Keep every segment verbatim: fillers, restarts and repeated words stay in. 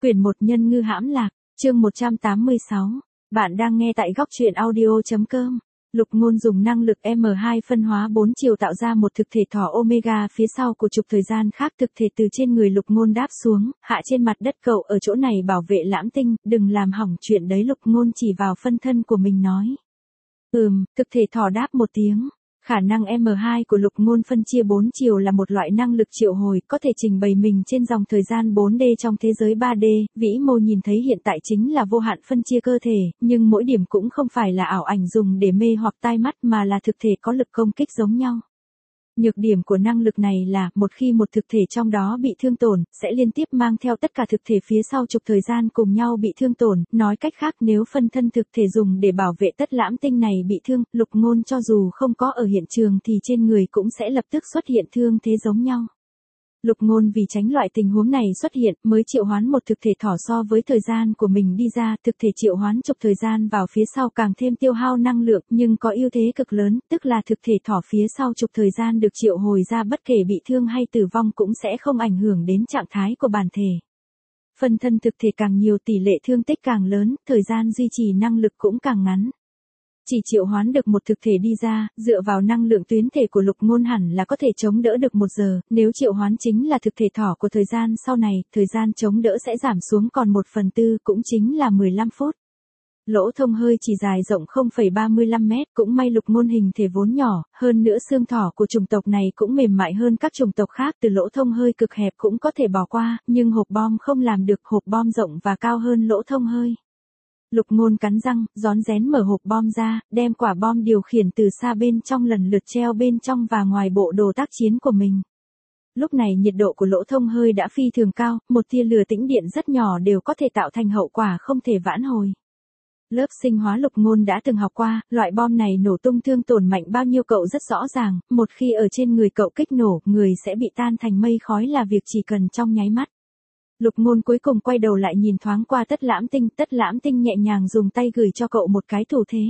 Quyển một Nhân ngư hãm lạc, chương một trăm tám mươi sáu. Bạn đang nghe tại góc truyện audio chấm com. Lục Ngôn dùng năng lực M hai phân hóa bốn chiều tạo ra một thực thể thỏ Omega phía sau của trục thời gian khác, thực thể từ trên người Lục Ngôn đáp xuống, hạ trên mặt đất. Cậu ở chỗ này bảo vệ Lãm Tinh, đừng làm hỏng chuyện đấy. Lục Ngôn chỉ vào phân thân của mình nói. Ừm, thực thể thỏ đáp một tiếng. Khả năng M hai của Lục Ngôn phân chia bốn chiều là một loại năng lực triệu hồi, có thể trình bày mình trên dòng thời gian bốn D trong thế giới ba D. Vĩ mô nhìn thấy hiện tại chính là vô hạn phân chia cơ thể, nhưng mỗi điểm cũng không phải là ảo ảnh dùng để mê hoặc tai mắt mà là thực thể có lực công kích giống nhau. Nhược điểm của năng lực này là, một khi một thực thể trong đó bị thương tổn, sẽ liên tiếp mang theo tất cả thực thể phía sau trục thời gian cùng nhau bị thương tổn. Nói cách khác, nếu phân thân thực thể dùng để bảo vệ tất Lãm Tinh này bị thương, Lục Ngôn cho dù không có ở hiện trường thì trên người cũng sẽ lập tức xuất hiện thương thế giống nhau. Lục Ngôn vì tránh loại tình huống này xuất hiện, mới triệu hoán một thực thể thỏ so với thời gian của mình đi ra. Thực thể triệu hoán trục thời gian vào phía sau càng thêm tiêu hao năng lượng, nhưng có ưu thế cực lớn, tức là thực thể thỏ phía sau trục thời gian được triệu hồi ra bất kể bị thương hay tử vong cũng sẽ không ảnh hưởng đến trạng thái của bản thể. Phân thân thực thể càng nhiều, tỷ lệ thương tích càng lớn, thời gian duy trì năng lực cũng càng ngắn. Chỉ triệu hoán được một thực thể đi ra, dựa vào năng lượng tuyến thể của Lục Ngôn hẳn là có thể chống đỡ được một giờ, nếu triệu hoán chính là thực thể thỏ của thời gian sau này, thời gian chống đỡ sẽ giảm xuống còn một phần tư, cũng chính là mười lăm phút. Lỗ thông hơi chỉ dài rộng không phẩy ba mươi lăm mét, cũng may Lục Ngôn hình thể vốn nhỏ, hơn nữa xương thỏ của chủng tộc này cũng mềm mại hơn các chủng tộc khác, từ lỗ thông hơi cực hẹp cũng có thể bỏ qua, nhưng hộp bom không làm được, hộp bom rộng và cao hơn lỗ thông hơi. Lục Ngôn cắn răng, rón rén mở hộp bom ra, đem quả bom điều khiển từ xa bên trong lần lượt treo bên trong và ngoài bộ đồ tác chiến của mình. Lúc này nhiệt độ của lỗ thông hơi đã phi thường cao, một tia lửa tĩnh điện rất nhỏ đều có thể tạo thành hậu quả không thể vãn hồi. Lớp sinh hóa Lục Ngôn đã từng học qua, loại bom này nổ tung thương tổn mạnh bao nhiêu cậu rất rõ ràng, một khi ở trên người cậu kích nổ, người sẽ bị tan thành mây khói là việc chỉ cần trong nháy mắt. Lục Ngôn cuối cùng quay đầu lại nhìn thoáng qua tất Lãm Tinh, tất Lãm Tinh nhẹ nhàng dùng tay gửi cho cậu một cái thủ thế.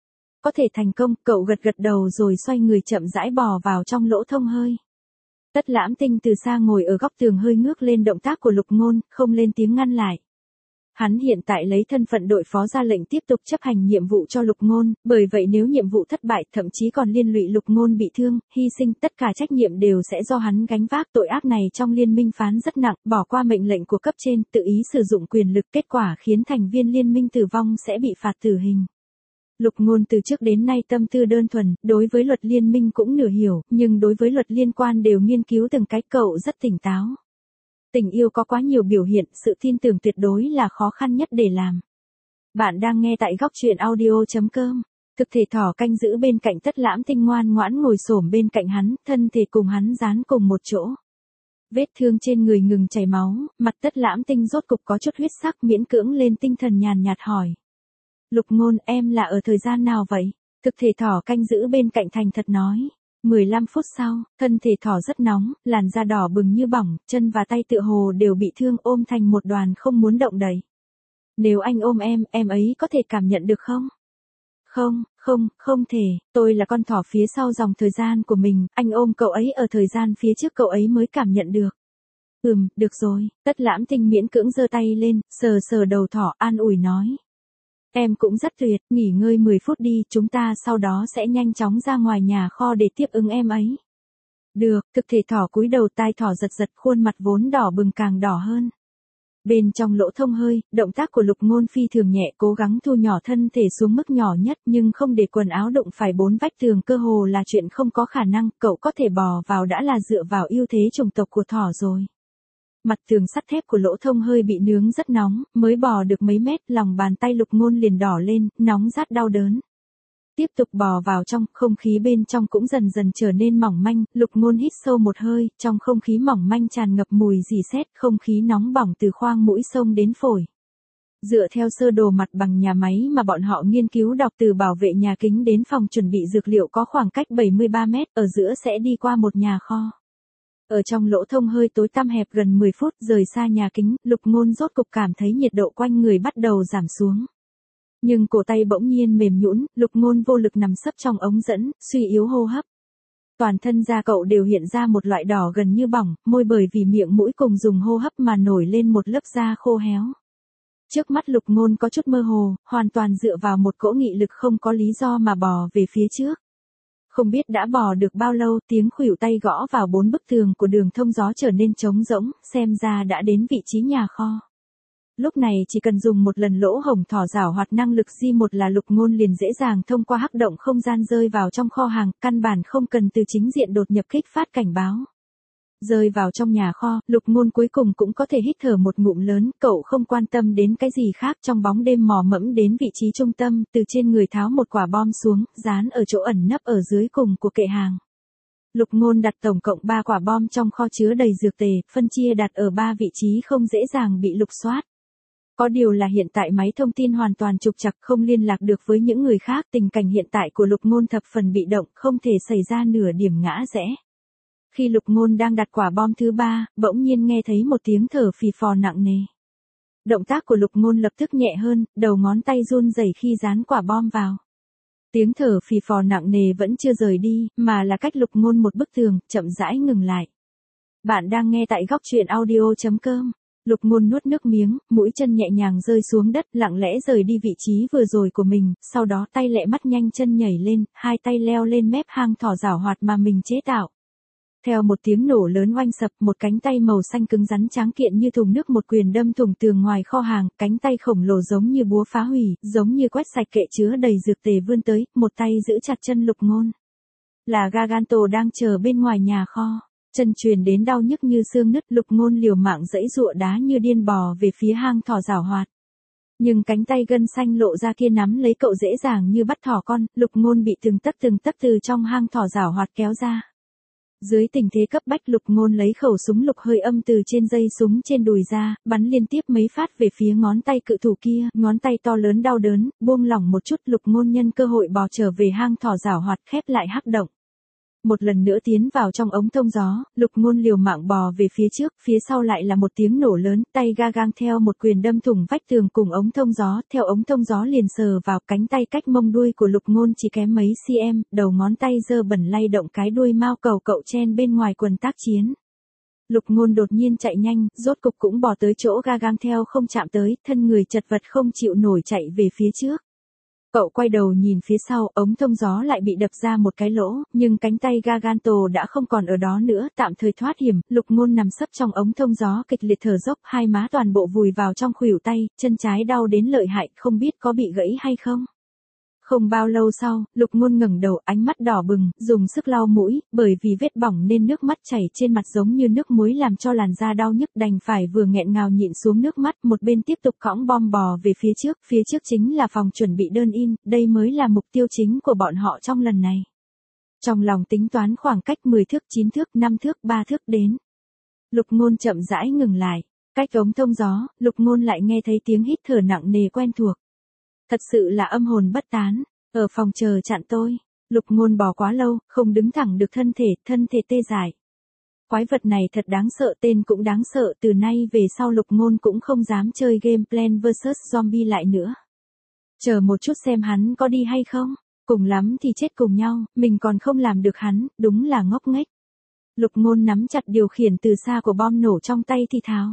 Có thể thành công, cậu gật gật đầu rồi xoay người chậm rãi bò vào trong lỗ thông hơi. Tất Lãm Tinh từ xa ngồi ở góc tường hơi ngước lên động tác của Lục Ngôn, không lên tiếng ngăn lại. Hắn hiện tại lấy thân phận đội phó ra lệnh tiếp tục chấp hành nhiệm vụ cho Lục Ngôn, bởi vậy nếu nhiệm vụ thất bại, thậm chí còn liên lụy Lục Ngôn bị thương, hy sinh, tất cả trách nhiệm đều sẽ do hắn gánh vác. Tội ác này trong liên minh phán rất nặng, bỏ qua mệnh lệnh của cấp trên, tự ý sử dụng quyền lực, kết quả khiến thành viên liên minh tử vong sẽ bị phạt tử hình. Lục Ngôn từ trước đến nay tâm tư đơn thuần, đối với luật liên minh cũng nửa hiểu, nhưng đối với luật liên quan đều nghiên cứu từng cái. Cậu rất tỉnh táo. Tình yêu có quá nhiều biểu hiện, sự tin tưởng tuyệt đối là khó khăn nhất để làm. Bạn đang nghe tại góc truyện audio chấm com. Thực thể thỏ canh giữ bên cạnh tất Lãm Tinh ngoan ngoãn ngồi xổm bên cạnh hắn, thân thể cùng hắn dán cùng một chỗ. Vết thương trên người ngừng chảy máu, mặt tất Lãm Tinh rốt cục có chút huyết sắc, miễn cưỡng lên tinh thần nhàn nhạt hỏi. Lục Ngôn, em là ở thời gian nào vậy? Thực thể thỏ canh giữ bên cạnh thành thật nói. mười lăm phút sau, thân thể thỏ rất nóng, làn da đỏ bừng như bỏng, chân và tay tựa hồ đều bị thương, ôm thành một đoàn không muốn động đậy. Nếu anh ôm em, em ấy có thể cảm nhận được không? Không, không, không thể, tôi là con thỏ phía sau dòng thời gian của mình, anh ôm cậu ấy ở thời gian phía trước cậu ấy mới cảm nhận được. Ừm, được rồi, tất Lãm Tinh miễn cưỡng giơ tay lên, sờ sờ đầu thỏ, an ủi nói. Em cũng rất tuyệt, nghỉ ngơi mười phút đi, chúng ta sau đó sẽ nhanh chóng ra ngoài nhà kho để tiếp ứng em ấy. Được, thực thể thỏ cúi đầu, tai thỏ giật giật, khuôn mặt vốn đỏ bừng càng đỏ hơn. Bên trong lỗ thông hơi, động tác của Lục Ngôn phi thường nhẹ, cố gắng thu nhỏ thân thể xuống mức nhỏ nhất nhưng không để quần áo đụng phải bốn vách tường cơ hồ là chuyện không có khả năng, cậu có thể bò vào đã là dựa vào ưu thế chủng tộc của thỏ rồi. Mặt tường sắt thép của lỗ thông hơi bị nướng rất nóng, mới bò được mấy mét, lòng bàn tay Lục Ngôn liền đỏ lên, nóng rát đau đớn. Tiếp tục bò vào trong, không khí bên trong cũng dần dần trở nên mỏng manh, Lục Ngôn hít sâu một hơi, trong không khí mỏng manh tràn ngập mùi rỉ sét, không khí nóng bỏng từ khoang mũi xông đến phổi. Dựa theo sơ đồ mặt bằng nhà máy mà bọn họ nghiên cứu đọc, từ bảo vệ nhà kính đến phòng chuẩn bị dược liệu có khoảng cách bảy mươi ba mét, ở giữa sẽ đi qua một nhà kho. Ở trong lỗ thông hơi tối tăm hẹp gần mười phút rời xa nhà kính, Lục Ngôn rốt cục cảm thấy nhiệt độ quanh người bắt đầu giảm xuống. Nhưng cổ tay bỗng nhiên mềm nhũn, Lục Ngôn vô lực nằm sấp trong ống dẫn, suy yếu hô hấp. toàn thân da cậu đều hiện ra một loại đỏ gần như bỏng, môi bởi vì miệng mũi cùng dùng hô hấp mà nổi lên một lớp da khô héo. Trước mắt Lục Ngôn có chút mơ hồ, hoàn toàn dựa vào một cỗ nghị lực không có lý do mà bò về phía trước. Không biết đã bò được bao lâu, tiếng khuỷu tay gõ vào bốn bức tường của đường thông gió trở nên trống rỗng, xem ra đã đến vị trí nhà kho. Lúc này chỉ cần dùng một lần lỗ hổng thỏ rảo hoạt năng lực G một là Lục Ngôn liền dễ dàng thông qua hắc động không gian rơi vào trong kho hàng, căn bản không cần từ chính diện đột nhập kích phát cảnh báo. Rơi vào trong nhà kho, Lục Ngôn cuối cùng cũng có thể hít thở một ngụm lớn, cậu không quan tâm đến cái gì khác, trong bóng đêm mò mẫm đến vị trí trung tâm, từ trên người tháo một quả bom xuống, dán ở chỗ ẩn nấp ở dưới cùng của kệ hàng. Lục Ngôn đặt tổng cộng ba quả bom trong kho chứa đầy dược tề, phân chia đặt ở ba vị trí không dễ dàng bị lục soát. Có điều là hiện tại máy thông tin hoàn toàn trục trặc, không liên lạc được với những người khác, tình cảnh hiện tại của Lục Ngôn thập phần bị động, không thể xảy ra nửa điểm ngã rẽ. Khi Lục Ngôn đang đặt quả bom thứ ba, bỗng nhiên nghe thấy một tiếng thở phì phò nặng nề. Động tác của Lục Ngôn lập tức nhẹ hơn, đầu ngón tay run rẩy khi dán quả bom vào. Tiếng thở phì phò nặng nề vẫn chưa rời đi, mà là cách Lục Ngôn một bức tường, chậm rãi ngừng lại. Bạn đang nghe tại góc truyện audio chấm com. Lục Ngôn nuốt nước miếng, mũi chân nhẹ nhàng rơi xuống đất, lặng lẽ rời đi vị trí vừa rồi của mình, sau đó tay lẹ mắt nhanh chân nhảy lên, hai tay leo lên mép hang thỏ rảo hoạt mà mình chế tạo. Theo một tiếng nổ lớn oanh sập, một cánh tay màu xanh cứng rắn tráng kiện như thùng nước một quyền đâm thủng tường ngoài kho hàng, cánh tay khổng lồ giống như búa phá hủy, giống như quét sạch kệ chứa đầy dược tề vươn tới, một tay giữ chặt chân Lục Ngôn. Là Garganto đang chờ bên ngoài nhà kho. Chân truyền đến đau nhức như xương nứt, Lục Ngôn liều mạng giãy giụa đá như điên bò về phía hang thỏ rảo hoạt. Nhưng cánh tay gân xanh lộ ra kia nắm lấy cậu dễ dàng như bắt thỏ con, Lục Ngôn bị từng tấc từng tấc từ trong hang thỏ rảo hoạt kéo ra. Dưới tình thế cấp bách, Lục Ngôn lấy khẩu súng lục hơi âm từ trên dây súng trên đùi ra, bắn liên tiếp mấy phát về phía ngón tay cự thủ kia, ngón tay to lớn đau đớn, buông lỏng một chút, Lục Ngôn nhân cơ hội bò trở về hang thỏ rảo hoạt, khép lại hắc động. Một lần nữa tiến vào trong ống thông gió, Lục Ngôn liều mạng bò về phía trước, phía sau lại là một tiếng nổ lớn, tay ga gang theo một quyền đâm thủng vách tường cùng ống thông gió, theo ống thông gió liền sờ vào cánh tay cách mông đuôi của Lục Ngôn chỉ kém mấy cm, đầu ngón tay dơ bẩn lay động cái đuôi mao cầu cậu chen bên ngoài quần tác chiến. Lục Ngôn đột nhiên chạy nhanh, rốt cục cũng bò tới chỗ ga gang theo không chạm tới, thân người chật vật không chịu nổi chạy về phía trước. Cậu quay đầu nhìn phía sau, ống thông gió lại bị đập ra một cái lỗ, nhưng cánh tay Garganto đã không còn ở đó nữa, tạm thời thoát hiểm, Lục Ngôn nằm sấp trong ống thông gió kịch liệt thở dốc, hai má toàn bộ vùi vào trong khuỷu tay, chân trái đau đến lợi hại, không biết có bị gãy hay không. Không bao lâu sau, Lục Ngôn ngẩng đầu, ánh mắt đỏ bừng, dùng sức lau mũi, bởi vì vết bỏng nên nước mắt chảy trên mặt giống như nước muối làm cho làn da đau nhức, đành phải vừa nghẹn ngào nhịn xuống nước mắt, một bên tiếp tục cõng bom bò về phía trước, phía trước chính là phòng chuẩn bị đơn in, đây mới là mục tiêu chính của bọn họ trong lần này. Trong lòng tính toán khoảng cách mười thước, chín thước, năm thước, ba thước đến. Lục Ngôn chậm rãi ngừng lại, cách ống thông gió, Lục Ngôn lại nghe thấy tiếng hít thở nặng nề quen thuộc. Thật sự là âm hồn bất tán, ở phòng chờ chặn tôi. Lục Ngôn bò quá lâu, không đứng thẳng được thân thể, thân thể tê dại. Quái vật này thật đáng sợ, tên cũng đáng sợ, từ nay về sau Lục Ngôn cũng không dám chơi game Plants versus. Zombie lại nữa. Chờ một chút xem hắn có đi hay không, cùng lắm thì chết cùng nhau, mình còn không làm được hắn, đúng là ngốc nghếch. Lục Ngôn nắm chặt điều khiển từ xa của bom nổ trong tay thì thào.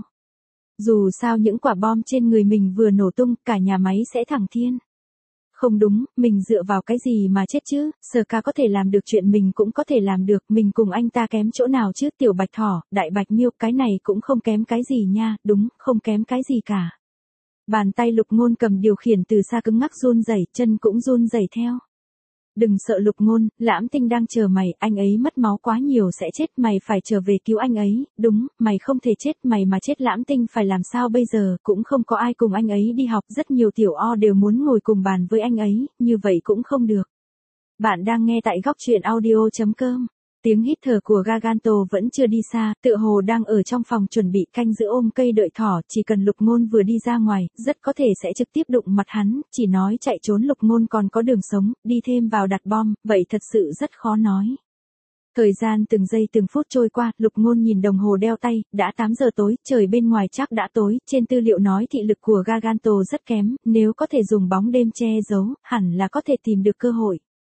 Dù sao những quả bom trên người mình vừa nổ tung, cả nhà máy sẽ thẳng thiên. Không đúng, mình dựa vào cái gì mà chết chứ, Sở Ca có thể làm được chuyện mình cũng có thể làm được, mình cùng anh ta kém chỗ nào chứ, Tiểu Bạch Thỏ, Đại Bạch Miêu, cái này cũng không kém cái gì nha, đúng, không kém cái gì cả. Bàn tay Lục Ngôn cầm điều khiển từ xa cứng ngắc run rẩy, chân cũng run rẩy theo. Đừng sợ Lục Ngôn, Lãm Tinh đang chờ mày, anh ấy mất máu quá nhiều sẽ chết, mày phải trở về cứu anh ấy, đúng, mày không thể chết, mày mà chết Lãm Tinh phải làm sao bây giờ, cũng không có ai cùng anh ấy đi học, rất nhiều tiểu o đều muốn ngồi cùng bàn với anh ấy, như vậy cũng không được. Bạn đang nghe tại góc truyện audio chấm com. Tiếng hít thở của Garganto vẫn chưa đi xa, tựa hồ đang ở trong phòng chuẩn bị canh giữ ôm cây đợi thỏ, chỉ cần Lục Ngôn vừa đi ra ngoài, rất có thể sẽ trực tiếp đụng mặt hắn, chỉ nói chạy trốn Lục Ngôn còn có đường sống, đi thêm vào đặt bom, vậy thật sự rất khó nói. Thời gian từng giây từng phút trôi qua, Lục Ngôn nhìn đồng hồ đeo tay, đã tám giờ tối, trời bên ngoài chắc đã tối, trên tư liệu nói thị lực của Garganto rất kém, nếu có thể dùng bóng đêm che giấu, hẳn là có thể tìm được cơ hội.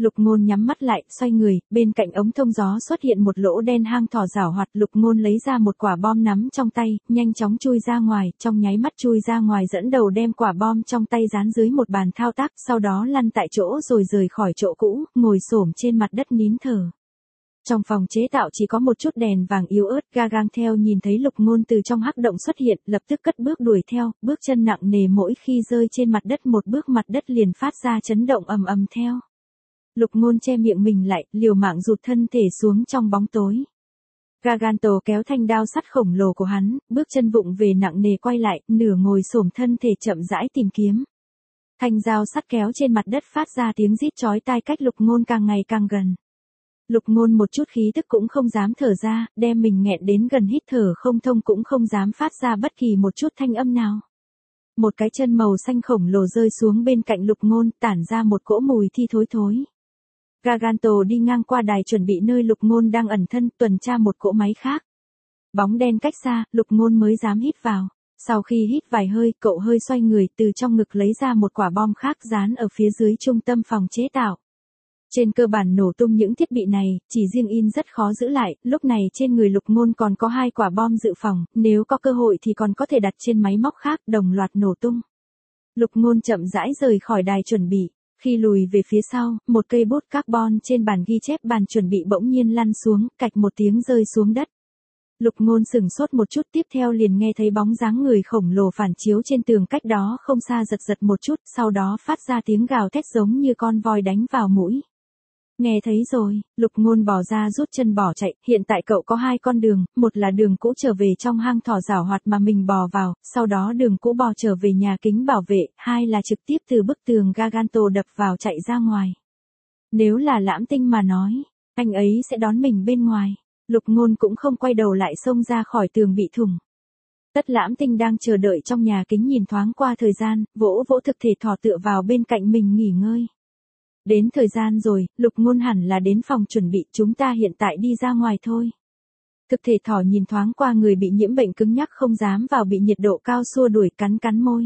Lục Ngôn nhắm mắt lại, xoay người, bên cạnh ống thông gió xuất hiện một lỗ đen hang thỏ giảo hoạt. Lục Ngôn lấy ra một quả bom nắm trong tay, nhanh chóng chui ra ngoài, trong nháy mắt chui ra ngoài dẫn đầu đem quả bom trong tay dán dưới một bàn thao tác, sau đó lăn tại chỗ rồi rời khỏi chỗ cũ, ngồi xổm trên mặt đất nín thở. Trong phòng chế tạo chỉ có một chút đèn vàng yếu ớt, Gagang theo nhìn thấy Lục Ngôn từ trong hắc động xuất hiện, lập tức cất bước đuổi theo, bước chân nặng nề mỗi khi rơi trên mặt đất một bước mặt đất liền phát ra chấn động ầm ầm theo. Lục Ngôn che miệng mình lại, liều mạng rụt thân thể xuống trong bóng tối. Garganto kéo thanh đao sắt khổng lồ của hắn, bước chân vụng về nặng nề quay lại, nửa ngồi xổm thân thể chậm rãi tìm kiếm. Thanh dao sắt kéo trên mặt đất phát ra tiếng rít chói tai cách Lục Ngôn càng ngày càng gần. Lục Ngôn một chút khí tức cũng không dám thở ra, đem mình nghẹn đến gần hít thở không thông cũng không dám phát ra bất kỳ một chút thanh âm nào. Một cái chân màu xanh khổng lồ rơi xuống bên cạnh Lục Ngôn, tản ra một cỗ mùi thi thối thối. Garganto đi ngang qua đài chuẩn bị nơi Lục Ngôn đang ẩn thân, tuần tra một cỗ máy khác. Bóng đen cách xa, Lục Ngôn mới dám hít vào. Sau khi hít vài hơi, cậu hơi xoay người, từ trong ngực lấy ra một quả bom khác dán ở phía dưới trung tâm phòng chế tạo. Trên cơ bản nổ tung những thiết bị này, chỉ riêng in rất khó giữ lại, lúc này trên người Lục Ngôn còn có hai quả bom dự phòng, nếu có cơ hội thì còn có thể đặt trên máy móc khác, đồng loạt nổ tung. Lục Ngôn chậm rãi rời khỏi đài chuẩn bị. Khi lùi về phía sau, một cây bút carbon trên bàn ghi chép bàn chuẩn bị bỗng nhiên lăn xuống, cạch một tiếng rơi xuống đất. Lục Ngôn sửng sốt một chút, tiếp theo liền nghe thấy bóng dáng người khổng lồ phản chiếu trên tường cách đó không xa giật giật một chút, sau đó phát ra tiếng gào thét giống như con voi đánh vào mũi. Nghe thấy rồi, Lục Ngôn bỏ ra rút chân bỏ chạy, hiện tại cậu có hai con đường, một là đường cũ trở về trong hang thỏ giảo hoạt mà mình bò vào, sau đó đường cũ bò trở về nhà kính bảo vệ, hai là trực tiếp từ bức tường Garganto đập vào chạy ra ngoài. Nếu là Lãm Tinh mà nói, anh ấy sẽ đón mình bên ngoài. Lục Ngôn cũng không quay đầu lại xông ra khỏi tường bị thủng. Tất Lãm Tinh đang chờ đợi trong nhà kính nhìn thoáng qua thời gian, vỗ vỗ thực thể thỏ tựa vào bên cạnh mình nghỉ ngơi. Đến thời gian rồi, Lục Ngôn hẳn là đến phòng chuẩn bị, chúng ta hiện tại đi ra ngoài thôi. Thực thể thỏ nhìn thoáng qua người bị nhiễm bệnh cứng nhắc không dám vào bị nhiệt độ cao xua đuổi, cắn cắn môi.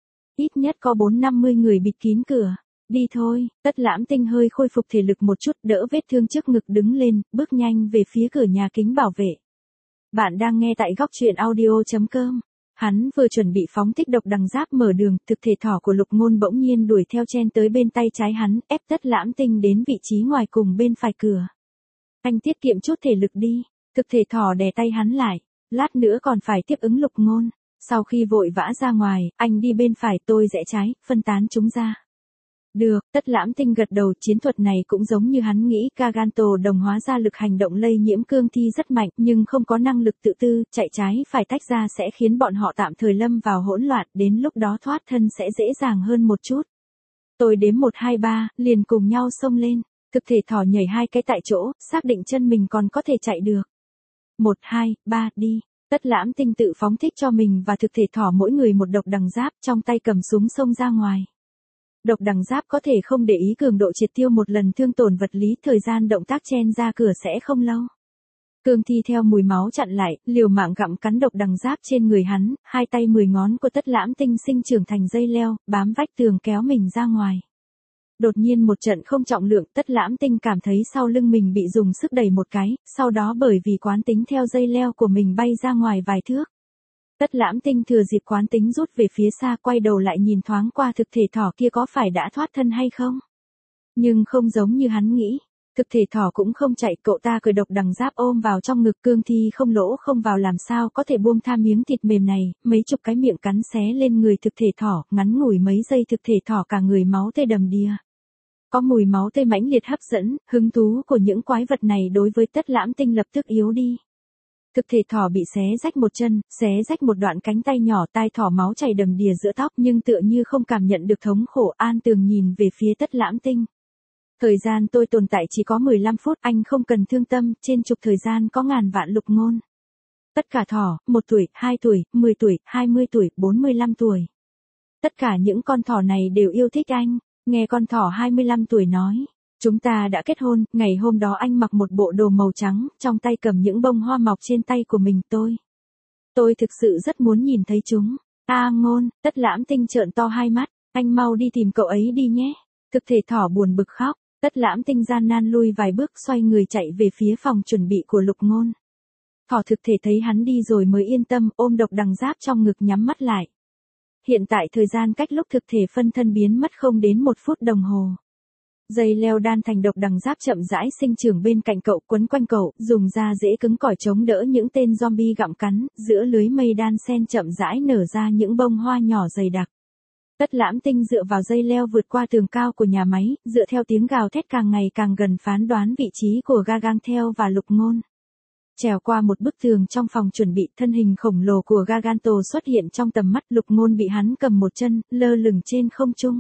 Ít nhất có bốn năm mươi người bịt kín cửa. Đi thôi, Tất Lãm Tinh hơi khôi phục thể lực một chút, đỡ vết thương trước ngực đứng lên, bước nhanh về phía cửa nhà kính bảo vệ. Bạn đang nghe tại góc truyện audio chấm com. Hắn vừa chuẩn bị phóng thích độc đằng giáp mở đường, thực thể thỏ của Lục Ngôn bỗng nhiên đuổi theo chen tới bên tay trái hắn, ép Tất Lãm Tinh đến vị trí ngoài cùng bên phải cửa. Anh tiết kiệm chút thể lực đi, thực thể thỏ đè tay hắn lại, lát nữa còn phải tiếp ứng Lục Ngôn. Sau khi vội vã ra ngoài, anh đi bên phải, tôi rẽ trái, phân tán chúng ra. Được, Tất Lãm Tinh gật đầu, chiến thuật này cũng giống như hắn nghĩ, Garganto đồng hóa ra lực hành động lây nhiễm cương thi rất mạnh, nhưng không có năng lực tự tư, chạy trái phải tách ra sẽ khiến bọn họ tạm thời lâm vào hỗn loạn, đến lúc đó thoát thân sẽ dễ dàng hơn một chút. Tôi đếm một hai ba, liền cùng nhau xông lên, thực thể thỏ nhảy hai cái tại chỗ, xác định chân mình còn có thể chạy được. Một hai ba đi. Tất Lãm Tinh tự phóng thích cho mình và thực thể thỏ mỗi người một độc đằng giáp, trong tay cầm súng xông ra ngoài. Độc đằng giáp có thể không để ý cường độ triệt tiêu một lần thương tổn vật lý, thời gian động tác chen ra cửa sẽ không lâu. Cương thi theo mùi máu chặn lại, liều mạng gặm cắn độc đằng giáp trên người hắn, hai tay mười ngón của Tất Lãm Tinh sinh trưởng thành dây leo, bám vách tường kéo mình ra ngoài. Đột nhiên một trận không trọng lượng, Tất Lãm Tinh cảm thấy sau lưng mình bị dùng sức đẩy một cái, sau đó bởi vì quán tính theo dây leo của mình bay ra ngoài vài thước. Tất Lãm Tinh thừa dịp quán tính rút về phía xa, quay đầu lại nhìn thoáng qua thực thể thỏ kia có phải đã thoát thân hay không. Nhưng không giống như hắn nghĩ. Thực thể thỏ cũng không chạy, cậu ta cởi độc đằng giáp ôm vào trong ngực, cương thi không lỗ không vào làm sao có thể buông tha miếng thịt mềm này, mấy chục cái miệng cắn xé lên người thực thể thỏ, ngắn ngủi mấy giây thực thể thỏ cả người máu tươi đầm đìa. Có mùi máu tươi mãnh liệt hấp dẫn, hứng thú của những quái vật này đối với Tất Lãm Tinh lập tức yếu đi. Thực thể thỏ bị xé rách một chân, xé rách một đoạn cánh tay nhỏ, tai thỏ máu chảy đầm đìa giữa tóc nhưng tựa như không cảm nhận được thống khổ, an tường nhìn về phía Tất Lãm Tinh. Thời gian tôi tồn tại chỉ có mười lăm phút, anh không cần thương tâm, trên trục thời gian có ngàn vạn Lục Ngôn. Tất cả thỏ, một tuổi, hai tuổi, mười tuổi, hai mươi tuổi, bốn mươi lăm tuổi. Tất cả những con thỏ này đều yêu thích anh, nghe con thỏ hai mươi lăm tuổi nói. Chúng ta đã kết hôn, ngày hôm đó anh mặc một bộ đồ màu trắng, trong tay cầm những bông hoa mọc trên tay của mình tôi. Tôi thực sự rất muốn nhìn thấy chúng. A Ngôn, Tất Lãm Tinh trợn to hai mắt, anh mau đi tìm cậu ấy đi nhé. Thực thể thỏ buồn bực khóc, Tất Lãm Tinh gian nan lui vài bước xoay người chạy về phía phòng chuẩn bị của Lục Ngôn. Thỏ thực thể thấy hắn đi rồi mới yên tâm, ôm độc đằng giáp trong ngực nhắm mắt lại. Hiện tại thời gian cách lúc thực thể phân thân biến mất không đến một phút đồng hồ. Dây leo đan thành độc đằng giáp chậm rãi sinh trưởng bên cạnh cậu, quấn quanh cậu, dùng da dễ cứng cỏi chống đỡ những tên zombie gặm cắn, giữa lưới mây đan sen chậm rãi nở ra những bông hoa nhỏ dày đặc. Tất Lãm Tinh dựa vào dây leo vượt qua tường cao của nhà máy, dựa theo tiếng gào thét càng ngày càng gần phán đoán vị trí của Gargantua và Lục Ngôn. Trèo qua một bức tường trong phòng chuẩn bị, thân hình khổng lồ của Gargantua xuất hiện trong tầm mắt. Lục Ngôn bị hắn cầm một chân, lơ lửng trên không trung.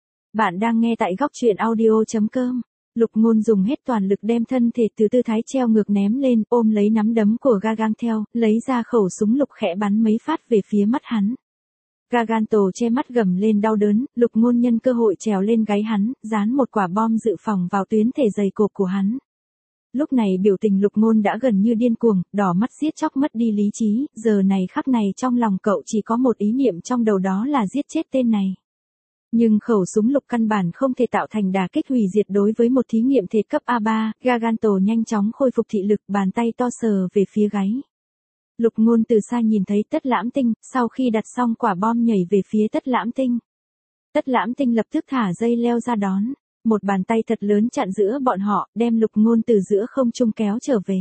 Bạn đang nghe tại góc truyện audio chấm com. Lục Ngôn dùng hết toàn lực đem thân thể từ tư thái treo ngược ném lên, ôm lấy nắm đấm của Gargantua, lấy ra khẩu súng lục khẽ bắn mấy phát về phía mắt hắn. Gargantua che mắt gầm lên đau đớn, Lục Ngôn nhân cơ hội trèo lên gáy hắn, dán một quả bom dự phòng vào tuyến thể dày cộp của hắn. Lúc này biểu tình Lục Ngôn đã gần như điên cuồng, đỏ mắt giết chóc mất đi lý trí, giờ này khắc này trong lòng cậu chỉ có một ý niệm trong đầu, đó là giết chết tên này. Nhưng khẩu súng lục căn bản không thể tạo thành đả kích hủy diệt đối với một thí nghiệm thể cấp A ba, Gargantua nhanh chóng khôi phục thị lực, bàn tay to sờ về phía gáy. Lục Ngôn từ xa nhìn thấy Tất Lãm Tinh, sau khi đặt xong quả bom nhảy về phía Tất Lãm Tinh. Tất Lãm Tinh lập tức thả dây leo ra đón, một bàn tay thật lớn chặn giữa bọn họ, đem Lục Ngôn từ giữa không trung kéo trở về.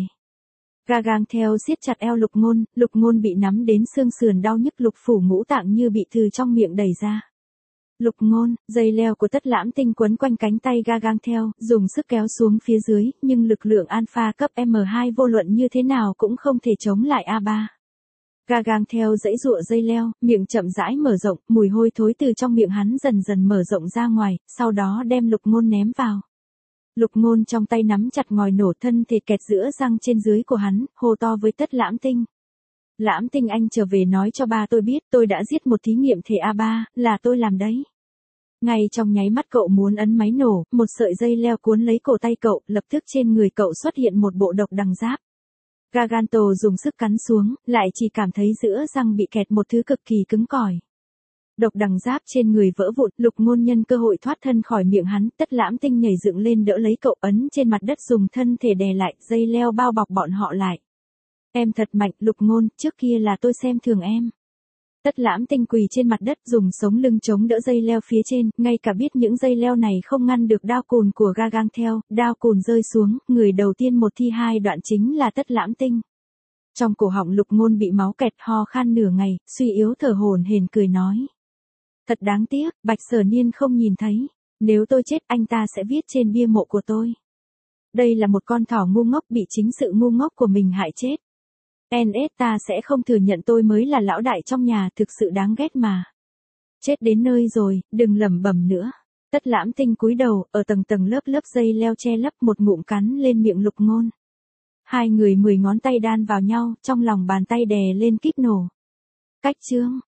Gargantua siết chặt eo Lục Ngôn, Lục Ngôn bị nắm đến xương sườn đau nhức, lục phủ ngũ tạng như bị từ trong miệng đẩy ra. Lục Ngôn, dây leo của Tất Lãm Tinh quấn quanh cánh tay Gargantua, dùng sức kéo xuống phía dưới, nhưng lực lượng alpha cấp M hai vô luận như thế nào cũng không thể chống lại A ba. Gargantua giãy giụa dây leo, miệng chậm rãi mở rộng, mùi hôi thối từ trong miệng hắn dần dần mở rộng ra ngoài, sau đó đem Lục Ngôn ném vào. Lục Ngôn trong tay nắm chặt ngòi nổ, thân thể kẹt giữa răng trên dưới của hắn, hô to với Tất Lãm Tinh. Lãm Tinh, anh trở về nói cho ba tôi biết, tôi đã giết một thí nghiệm thể A ba, là tôi làm đấy. Ngay trong nháy mắt cậu muốn ấn máy nổ, một sợi dây leo cuốn lấy cổ tay cậu, lập tức trên người cậu xuất hiện một bộ độc đằng giáp. Gargantua dùng sức cắn xuống, lại chỉ cảm thấy giữa răng bị kẹt một thứ cực kỳ cứng cỏi. Độc đằng giáp trên người vỡ vụn, Lục Ngôn nhân cơ hội thoát thân khỏi miệng hắn, Tất Lãm Tinh nhảy dựng lên đỡ lấy cậu, ấn trên mặt đất dùng thân thể đè lại, dây leo bao bọc bọn họ lại. Em thật mạnh, Lục Ngôn, trước kia là tôi xem thường em. Tất Lãm Tinh quỳ trên mặt đất dùng sống lưng chống đỡ dây leo phía trên, ngay cả biết những dây leo này không ngăn được đao cùn của Gargantua, đao cùn rơi xuống, người đầu tiên một thi hai đoạn chính là Tất Lãm Tinh. Trong cổ họng Lục Ngôn bị máu kẹt, ho khan nửa ngày, suy yếu thở hổn hển cười nói. Thật đáng tiếc, Bạch Sở Niên không nhìn thấy, nếu tôi chết anh ta sẽ viết trên bia mộ của tôi. Đây là một con thỏ ngu ngốc bị chính sự ngu ngốc của mình hại chết. en ét ta sẽ không thừa nhận tôi mới là lão đại trong nhà, thực sự đáng ghét mà. Chết đến nơi rồi, đừng lẩm bẩm nữa. Tất Lãm Tinh cúi đầu, ở tầng tầng lớp lớp dây leo che lấp, một ngụm cắn lên miệng Lục Ngôn. Hai người mười ngón tay đan vào nhau, trong lòng bàn tay đè lên kíp nổ. Cách chương.